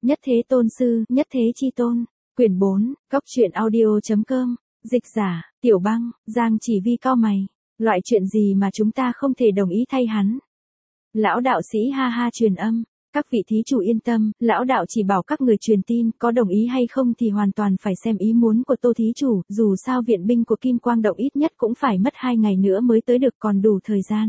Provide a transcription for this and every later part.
Nhất thế tôn sư, nhất thế chi tôn. Quyển 4, Cốc truyện audio.com. Dịch giả, Tiểu Băng, Giang Chỉ Vi cau mày. Loại chuyện gì mà chúng ta không thể đồng ý thay hắn? Lão đạo sĩ ha ha truyền âm. Các vị thí chủ yên tâm, lão đạo chỉ bảo các người truyền tin, có đồng ý hay không thì hoàn toàn phải xem ý muốn của Tô thí chủ, dù sao viện binh của Kim Quang Động ít nhất cũng phải mất 2 ngày nữa mới tới được, còn đủ thời gian.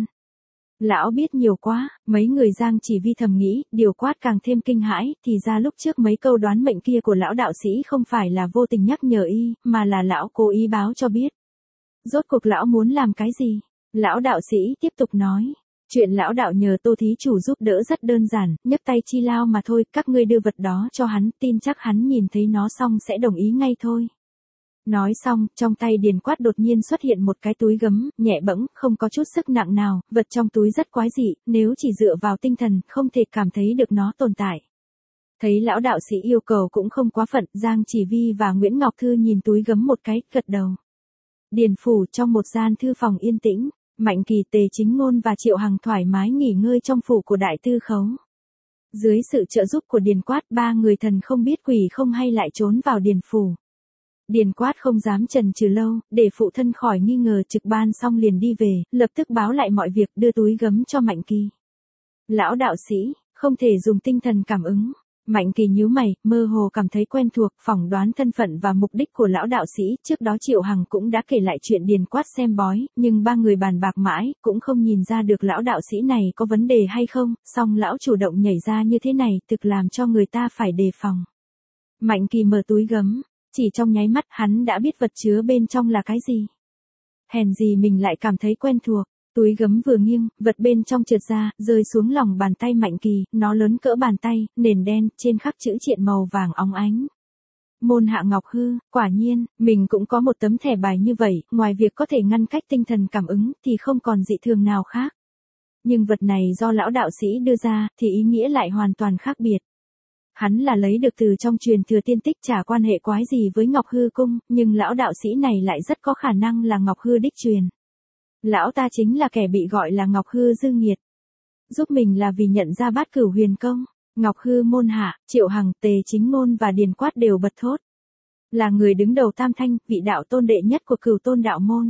Lão biết nhiều quá, mấy người Giang Chỉ Vi thầm nghĩ, điều quát càng thêm kinh hãi, thì ra lúc trước mấy câu đoán mệnh kia của lão đạo sĩ không phải là vô tình nhắc nhở y, mà là lão cố ý báo cho biết. Rốt cuộc lão muốn làm cái gì? Lão đạo sĩ tiếp tục nói. Chuyện lão đạo nhờ Tô thí chủ giúp đỡ rất đơn giản, nhấc tay chi lao mà thôi, các ngươi đưa vật đó cho hắn, tin chắc hắn nhìn thấy nó xong sẽ đồng ý ngay thôi. Nói xong, trong tay Điền Quát đột nhiên xuất hiện một cái túi gấm, nhẹ bẫng, không có chút sức nặng nào, vật trong túi rất quái dị, nếu chỉ dựa vào tinh thần, không thể cảm thấy được nó tồn tại. Thấy lão đạo sĩ yêu cầu cũng không quá phận, Giang Chỉ Vi và Nguyễn Ngọc Thư nhìn túi gấm một cái, gật đầu. Điền phủ trong một gian thư phòng yên tĩnh. Mạnh Kỳ, Tề Chính Ngôn và Triệu Hằng thoải mái nghỉ ngơi trong phủ của đại tư khấu. Dưới sự trợ giúp của Điền Quát, ba người thần không biết quỷ không hay lại trốn vào Điền phủ. Điền Quát không dám chần chừ lâu, để phụ thân khỏi nghi ngờ, trực ban xong liền đi về, lập tức báo lại mọi việc, đưa túi gấm cho Mạnh Kỳ. Lão đạo sĩ, không thể dùng tinh thần cảm ứng. Mạnh Kỳ nhíu mày, mơ hồ cảm thấy quen thuộc, phỏng đoán thân phận và mục đích của lão đạo sĩ, trước đó Triệu Hằng cũng đã kể lại chuyện Điền Quát xem bói, nhưng ba người bàn bạc mãi, cũng không nhìn ra được lão đạo sĩ này có vấn đề hay không, song lão chủ động nhảy ra như thế này, thực làm cho người ta phải đề phòng. Mạnh Kỳ mở túi gấm, chỉ trong nháy mắt hắn đã biết vật chứa bên trong là cái gì. Hèn gì mình lại cảm thấy quen thuộc. Túi gấm vừa nghiêng, vật bên trong trượt ra, rơi xuống lòng bàn tay Mạnh Kỳ, nó lớn cỡ bàn tay, nền đen, trên khắc chữ triện màu vàng óng ánh. Môn hạ Ngọc Hư, quả nhiên, mình cũng có một tấm thẻ bài như vậy, ngoài việc có thể ngăn cách tinh thần cảm ứng, thì không còn dị thường nào khác. Nhưng vật này do lão đạo sĩ đưa ra, thì ý nghĩa lại hoàn toàn khác biệt. Hắn là lấy được từ trong truyền thừa tiên tích, chả quan hệ quái gì với Ngọc Hư cung, nhưng lão đạo sĩ này lại rất có khả năng là Ngọc Hư đích truyền. Lão ta chính là kẻ bị gọi là Ngọc Hư dư nghiệt. Giúp mình là vì nhận ra Bát Cửu Huyền Công. Ngọc Hư môn hạ, Triệu Hằng, Tề Chính Ngôn và Điền Quát đều bật thốt. Là người đứng đầu tam thanh, vị đạo tôn đệ nhất của Cửu Tôn đạo môn.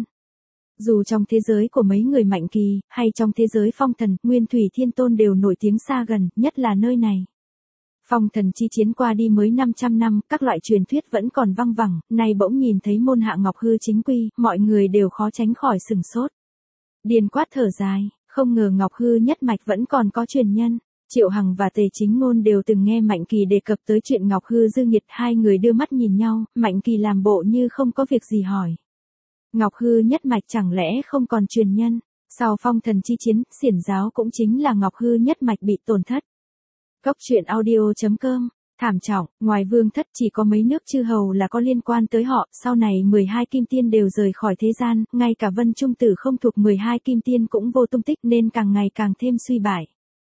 Dù trong thế giới của mấy người Mạnh Kỳ, hay trong thế giới Phong Thần, Nguyên Thủy Thiên Tôn đều nổi tiếng xa gần, nhất là nơi này. Phong Thần chi chiến qua đi mới 500 năm, các loại truyền thuyết vẫn còn văng vẳng, nay bỗng nhìn thấy môn hạ Ngọc Hư chính quy, mọi người đều khó tránh khỏi sửng sốt. Điền Quát thở dài, không ngờ Ngọc Hư nhất mạch vẫn còn có truyền nhân. Triệu Hằng và Tề Chính Ngôn đều từng nghe Mạnh Kỳ đề cập tới chuyện Ngọc Hư dư nghiệt, hai người đưa mắt nhìn nhau, Mạnh Kỳ làm bộ như không có việc gì hỏi. Ngọc Hư nhất mạch chẳng lẽ không còn truyền nhân? Sau Phong Thần chi chiến, xiển giáo cũng chính là Ngọc Hư nhất mạch bị tổn thất. Cốc truyện audio.com. Thảm trọng, ngoài Vương Thất chỉ có mấy nước chư hầu là có liên quan tới họ, sau này 12 kim tiên đều rời khỏi thế gian, ngay cả Vân Trung Tử không thuộc 12 kim tiên cũng vô tung tích nên càng ngày càng thêm suy bại.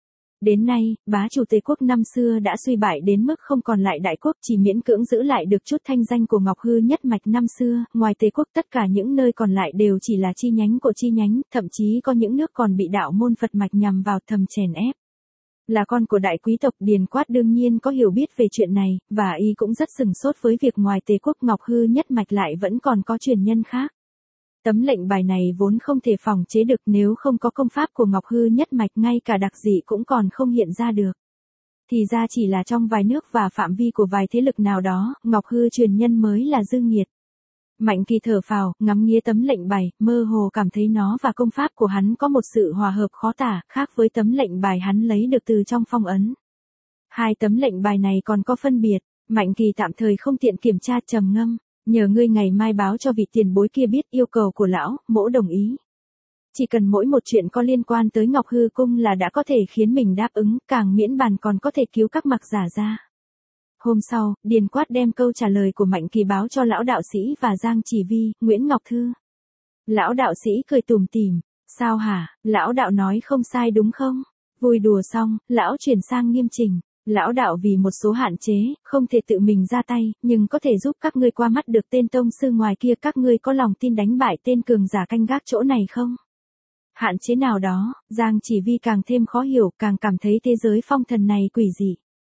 Đến nay, bá chủ Tề quốc năm xưa đã suy bại đến mức không còn lại đại quốc, chỉ miễn cưỡng giữ lại được chút thanh danh của Ngọc Hư nhất mạch năm xưa, ngoài Tề quốc tất cả những nơi còn lại đều chỉ là chi nhánh của chi nhánh, thậm chí có những nước còn bị đạo môn Phật mạch nhằm vào thầm chèn ép. Là con của đại quý tộc, Điền Quát đương nhiên có hiểu biết về chuyện này, và y cũng rất sừng sốt với việc ngoài Tề quốc Ngọc Hư nhất mạch lại vẫn còn có truyền nhân khác. Tấm lệnh bài này vốn không thể phòng chế được, nếu không có công pháp của Ngọc Hư nhất mạch ngay cả đặc dị cũng còn không hiện ra được. Thì ra chỉ là trong vài nước và phạm vi của vài thế lực nào đó, Ngọc Hư truyền nhân mới là dư nghiệt. Mạnh Kỳ thở phào, ngắm nghía tấm lệnh bài, mơ hồ cảm thấy nó và công pháp của hắn có một sự hòa hợp khó tả, khác với tấm lệnh bài hắn lấy được từ trong phong ấn. Hai tấm lệnh bài này còn có phân biệt, Mạnh Kỳ tạm thời không tiện kiểm tra, trầm ngâm, nhờ ngươi ngày mai báo cho vị tiền bối kia biết yêu cầu của lão, mỗ đồng ý. Chỉ cần mỗi một chuyện có liên quan tới Ngọc Hư cung là đã có thể khiến mình đáp ứng, càng miễn bàn còn có thể cứu các mặc giả ra. Hôm sau, Điền Quát đem câu trả lời của Mạnh Kỳ báo cho lão đạo sĩ và Giang Chỉ Vi, Nguyễn Ngọc Thư. Lão đạo sĩ cười tủm tỉm, sao hả, lão đạo nói không sai đúng không? Vui đùa xong, lão chuyển sang nghiêm chỉnh. Lão đạo vì một số hạn chế, không thể tự mình ra tay, nhưng có thể giúp các ngươi qua mắt được tên tông sư ngoài kia, các ngươi có lòng tin đánh bại tên cường giả canh gác chỗ này không? Hạn chế nào đó, Giang Chỉ Vi càng thêm khó hiểu, càng cảm thấy thế giới phong thần này quỷ dị.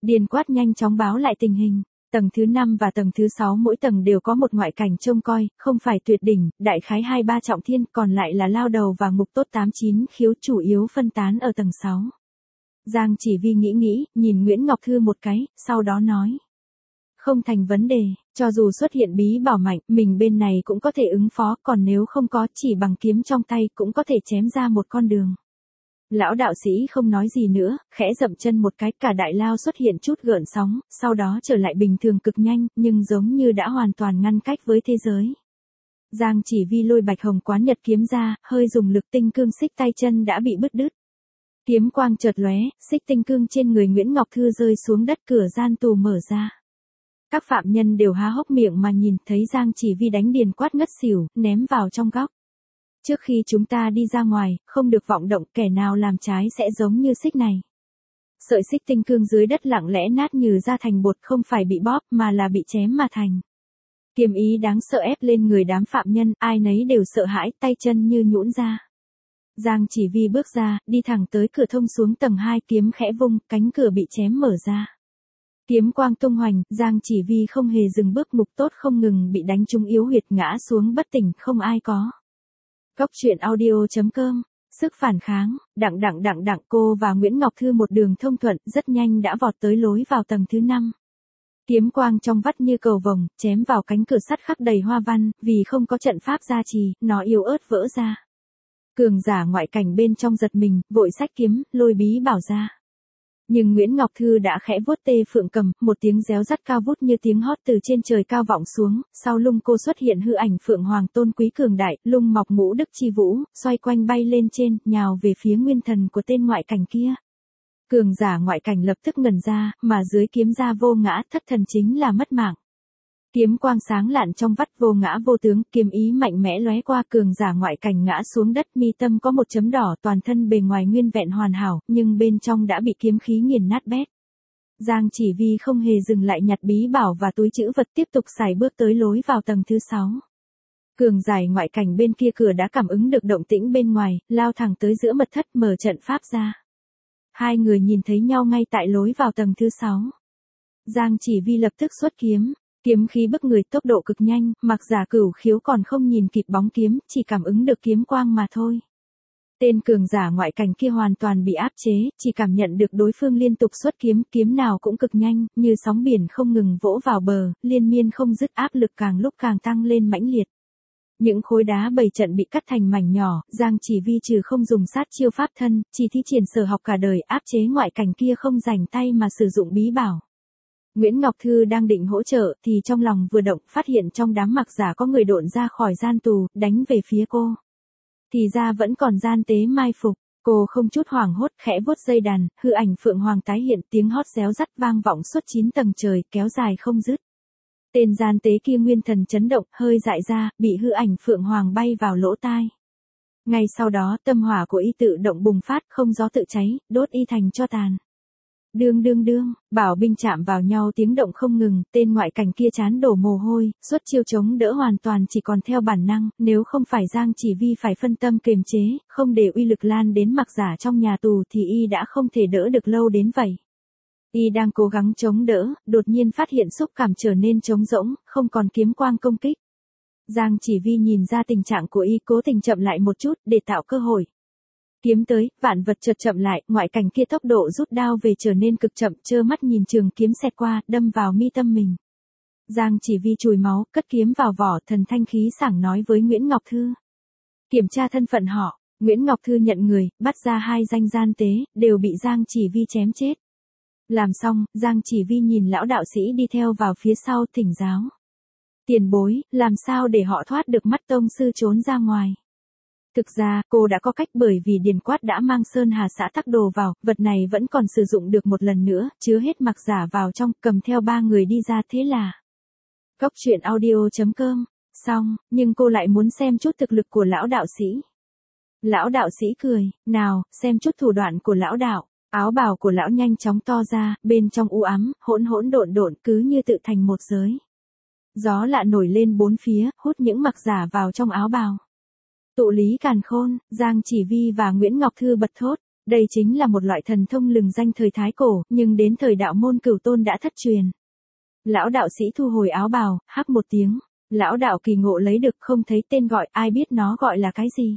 Điền Quát nhanh chóng báo lại tình hình. Tầng thứ 5 và tầng thứ 6 mỗi tầng đều có một ngoại cảnh trông coi, không phải tuyệt đỉnh, đại khái 2-3 trọng thiên, còn lại là lao đầu và ngục tốt 8-9 khiếu chủ yếu phân tán ở tầng 6. Giang Chỉ Vi nghĩ, nhìn Nguyễn Ngọc Thư một cái, sau đó nói. Không thành vấn đề, cho dù xuất hiện bí bảo mạnh, mình bên này cũng có thể ứng phó, còn nếu không có, chỉ bằng kiếm trong tay cũng có thể chém ra một con đường. Lão đạo sĩ không nói gì nữa, khẽ dậm chân một cái, cả đại lao xuất hiện chút gợn sóng, sau đó trở lại bình thường cực nhanh, nhưng giống như đã hoàn toàn ngăn cách với thế giới. Giang Chỉ Vi lôi Bạch Hồng Quán Nhật kiếm ra, hơi dùng lực tinh cương xích tay chân đã bị bứt đứt. Kiếm quang chợt lóe, xích tinh cương trên người Nguyễn Ngọc Thư rơi xuống đất, cửa gian tù mở ra. Các phạm nhân đều há hốc miệng mà nhìn, thấy Giang Chỉ Vi đánh Điền Quát ngất xỉu, ném vào trong góc. Trước khi chúng ta đi ra ngoài, không được vọng động, kẻ nào làm trái sẽ giống như xích này. Sợi xích tinh cương dưới đất lặng lẽ nát như ra thành bột, không phải bị bóp mà là bị chém mà thành. Kiếm ý đáng sợ ép lên người đám phạm nhân, ai nấy đều sợ hãi, tay chân như nhũn ra. Giang Chỉ Vi bước ra, đi thẳng tới cửa thông xuống tầng 2, kiếm khẽ vung, cánh cửa bị chém mở ra. Kiếm quang tung hoành, Giang Chỉ Vi không hề dừng bước, ngục tốt không ngừng bị đánh trúng yếu huyệt, ngã xuống bất tỉnh, không ai có. Góc truyện audio.com, sức phản kháng, đặng cô và Nguyễn Ngọc Thư một đường thông thuận, rất nhanh đã vọt tới lối vào tầng thứ 5. Kiếm quang trong vắt như cầu vồng, chém vào cánh cửa sắt khắc đầy hoa văn, vì không có trận pháp gia trì, nó yếu ớt vỡ ra. Cường giả ngoại cảnh bên trong giật mình, vội xách kiếm, lôi bí bảo ra. Nhưng Nguyễn Ngọc Thư đã khẽ vuốt tê phượng cầm, một tiếng réo rắt cao vút như tiếng hót từ trên trời cao vọng xuống, sau lưng cô xuất hiện hư ảnh phượng hoàng tôn quý cường đại, lung mọc ngũ đức chi vũ, xoay quanh bay lên trên, nhào về phía nguyên thần của tên ngoại cảnh kia. Cường giả ngoại cảnh lập tức ngẩn ra, mà dưới kiếm ra vô ngã, thất thần chính là mất mạng. Kiếm quang sáng lạn trong vắt vô ngã vô tướng, kiếm ý mạnh mẽ lóe qua, cường giả ngoại cảnh ngã xuống đất, mi tâm có một chấm đỏ, toàn thân bề ngoài nguyên vẹn hoàn hảo, nhưng bên trong đã bị kiếm khí nghiền nát bét. Giang Chỉ Vi không hề dừng lại nhặt bí bảo và túi trữ vật, tiếp tục sải bước tới lối vào tầng thứ 6. Cường giả ngoại cảnh bên kia cửa đã cảm ứng được động tĩnh bên ngoài, lao thẳng tới giữa mật thất, mở trận pháp ra. Hai người nhìn thấy nhau ngay tại lối vào tầng thứ 6. Giang Chỉ Vi lập tức xuất kiếm. Kiếm khí bức người, tốc độ cực nhanh, mặc giả cửu khiếu còn không nhìn kịp bóng kiếm, chỉ cảm ứng được kiếm quang mà thôi. Tên cường giả ngoại cảnh kia hoàn toàn bị áp chế, chỉ cảm nhận được đối phương liên tục xuất kiếm, kiếm nào cũng cực nhanh, như sóng biển không ngừng vỗ vào bờ, liên miên không dứt, áp lực càng lúc càng tăng lên mãnh liệt. Những khối đá bầy trận bị cắt thành mảnh nhỏ, Giang Chỉ Vi trừ không dùng sát chiêu pháp thân, chỉ thi triển sở học cả đời, áp chế ngoại cảnh kia không rảnh tay mà sử dụng bí bảo. Nguyễn Ngọc Thư đang định hỗ trợ, thì trong lòng vừa động, phát hiện trong đám mặc giả có người độn ra khỏi gian tù, đánh về phía cô. Thì ra vẫn còn gian tế mai phục, cô không chút hoảng hốt, khẽ vuốt dây đàn, hư ảnh phượng hoàng tái hiện, tiếng hót réo rắt vang vọng suốt 9 tầng trời, kéo dài không dứt. Tên gian tế kia nguyên thần chấn động, hơi dại ra, bị hư ảnh phượng hoàng bay vào lỗ tai. Ngay sau đó, tâm hỏa của y tự động bùng phát, không gió tự cháy, đốt y thành tro tàn. Đương, bảo binh chạm vào nhau, tiếng động không ngừng, tên ngoại cảnh kia chán đổ mồ hôi, suốt chiêu chống đỡ hoàn toàn chỉ còn theo bản năng, nếu không phải Giang Chỉ Vi phải phân tâm kiềm chế, không để uy lực lan đến mặc giả trong nhà tù thì y đã không thể đỡ được lâu đến vậy. Y đang cố gắng chống đỡ, đột nhiên phát hiện xúc cảm trở nên trống rỗng, không còn kiếm quang công kích. Giang Chỉ Vi nhìn ra tình trạng của y, cố tình chậm lại một chút, để tạo cơ hội. Kiếm tới, vạn vật chợt chậm lại, ngoại cảnh kia tốc độ rút đao về trở nên cực chậm, trơ mắt nhìn trường kiếm xẹt qua, đâm vào mi tâm mình. Giang Chỉ Vi chùi máu, cất kiếm vào vỏ, thần thanh khí sảng nói với Nguyễn Ngọc Thư. Kiểm tra thân phận họ, Nguyễn Ngọc Thư nhận người, bắt ra 2 danh gian tế, đều bị Giang Chỉ Vi chém chết. Làm xong, Giang Chỉ Vi nhìn lão đạo sĩ đi theo vào phía sau, thỉnh giáo. Tiền bối, làm sao để họ thoát được mắt tông sư trốn ra ngoài? Thực ra, cô đã có cách, bởi vì Điền Quát đã mang Sơn Hà xã tắc đồ vào, vật này vẫn còn sử dụng được một lần nữa, chứa hết mặc giả vào trong, cầm theo 3 người đi ra, thế là. Góc truyện audio.com, xong, nhưng cô lại muốn xem chút thực lực của lão đạo sĩ. Lão đạo sĩ cười, nào, xem chút thủ đoạn của lão đạo. Áo bào của lão nhanh chóng to ra, bên trong u ám, hỗn độn, cứ như tự thành một giới. Gió lạ nổi lên bốn phía, hút những mặc giả vào trong áo bào. Tụ lý càn khôn, Giang Chỉ Vi và Nguyễn Ngọc Thư bật thốt. Đây chính là một loại thần thông lừng danh thời Thái Cổ, nhưng đến thời đạo môn Cửu Tôn đã thất truyền. Lão đạo sĩ thu hồi áo bào, hắc một tiếng. Lão đạo kỳ ngộ lấy được không thấy tên gọi, ai biết nó gọi là cái gì.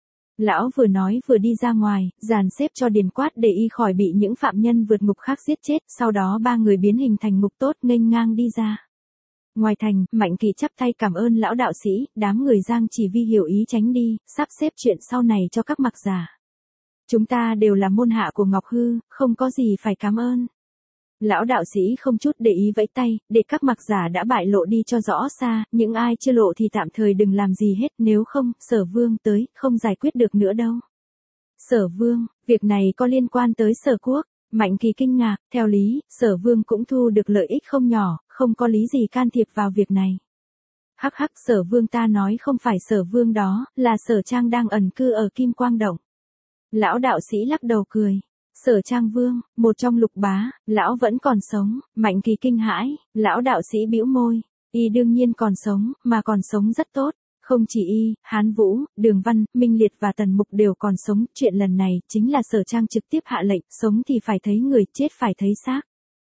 Lão vừa nói vừa đi ra ngoài, dàn xếp cho Điền Quát để y khỏi bị những phạm nhân vượt ngục khác giết chết, sau đó ba người biến hình thành ngục tốt nghênh ngang đi ra. Ngoài thành, Mạnh Kỳ chắp tay cảm ơn lão đạo sĩ, đám người Giang Chỉ Vi hiểu ý tránh đi, sắp xếp chuyện sau này cho các mặc giả. Chúng ta đều là môn hạ của Ngọc Hư, không có gì phải cảm ơn. Lão đạo sĩ không chút để ý vẫy tay, để các mặc giả đã bại lộ đi cho rõ xa, những ai chưa lộ thì tạm thời đừng làm gì hết, nếu không, Sở Vương tới, không giải quyết được nữa đâu. Sở Vương, việc này có liên quan tới Sở Quốc. Mạnh Kỳ kinh ngạc, theo lý, Sở Vương cũng thu được lợi ích không nhỏ, không có lý gì can thiệp vào việc này. Hắc hắc, Sở Vương ta nói không phải Sở Vương đó, là Sở Trang đang ẩn cư ở Kim Quang Động. Lão đạo sĩ lắc đầu cười. Sở Trang Vương, một trong lục bá, lão vẫn còn sống. Mạnh Kỳ kinh hãi, lão đạo sĩ bĩu môi. Y đương nhiên còn sống, mà còn sống rất tốt. Không chỉ y, Hán Vũ, Đường Văn, Minh Liệt và Tần Mục đều còn sống. Chuyện lần này chính là Sở Trang trực tiếp hạ lệnh, sống thì phải thấy người, chết phải thấy xác.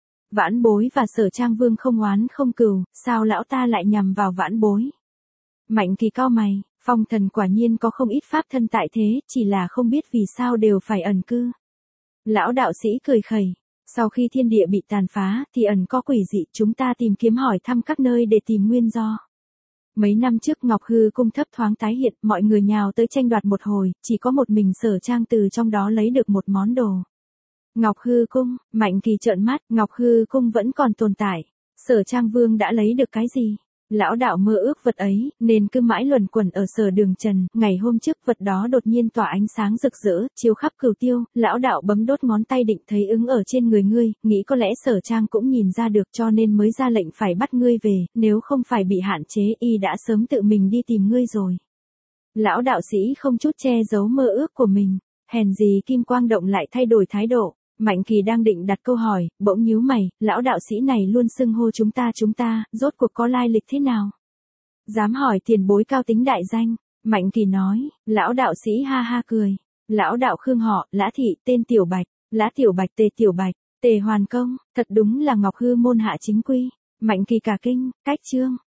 Vãn Bối và Sở Trang Vương không oán không cừu, sao lão ta lại nhằm vào Vãn Bối? Mạnh Kỳ cau mày, Phong Thần quả nhiên có không ít pháp thân tại thế, chỉ là không biết vì sao đều phải ẩn cư. Lão đạo sĩ cười khẩy, sau khi thiên địa bị tàn phá, thì ẩn có quỷ dị, chúng ta tìm kiếm hỏi thăm các nơi để tìm nguyên do. Mấy năm trước Ngọc Hư cung thấp thoáng tái hiện, mọi người nhào tới tranh đoạt một hồi, chỉ có một mình Sở Trang từ trong đó lấy được một món đồ. Ngọc Hư cung, Mạnh Kỳ trợn mắt, Ngọc Hư cung vẫn còn tồn tại. Sở Trang Vương đã lấy được cái gì? Lão đạo mơ ước vật ấy, nên cứ mãi luẩn quẩn ở Sở Đường Trần, ngày hôm trước vật đó đột nhiên tỏa ánh sáng rực rỡ, chiếu khắp Cửu Tiêu, lão đạo bấm đốt ngón tay định thấy ứng ở trên người ngươi, nghĩ có lẽ Sở Trang cũng nhìn ra được cho nên mới ra lệnh phải bắt ngươi về, nếu không phải bị hạn chế y đã sớm tự mình đi tìm ngươi rồi. Lão đạo sĩ không chút che giấu mơ ước của mình, hèn gì Kim Quang Động lại thay đổi thái độ. Mạnh Kỳ đang định đặt câu hỏi, bỗng nhíu mày, lão đạo sĩ này luôn xưng hô chúng ta, rốt cuộc có lai lịch thế nào? Dám hỏi tiền bối cao tính đại danh, Mạnh Kỳ nói, lão đạo sĩ ha ha cười, lão đạo Khương họ, Lã Thị, tên Tiểu Bạch, Lã Tiểu Bạch Tề Tiểu Bạch, Tề Hoàn Công, thật đúng là Ngọc Hư môn hạ chính quy, Mạnh Kỳ cả kinh, cách chương.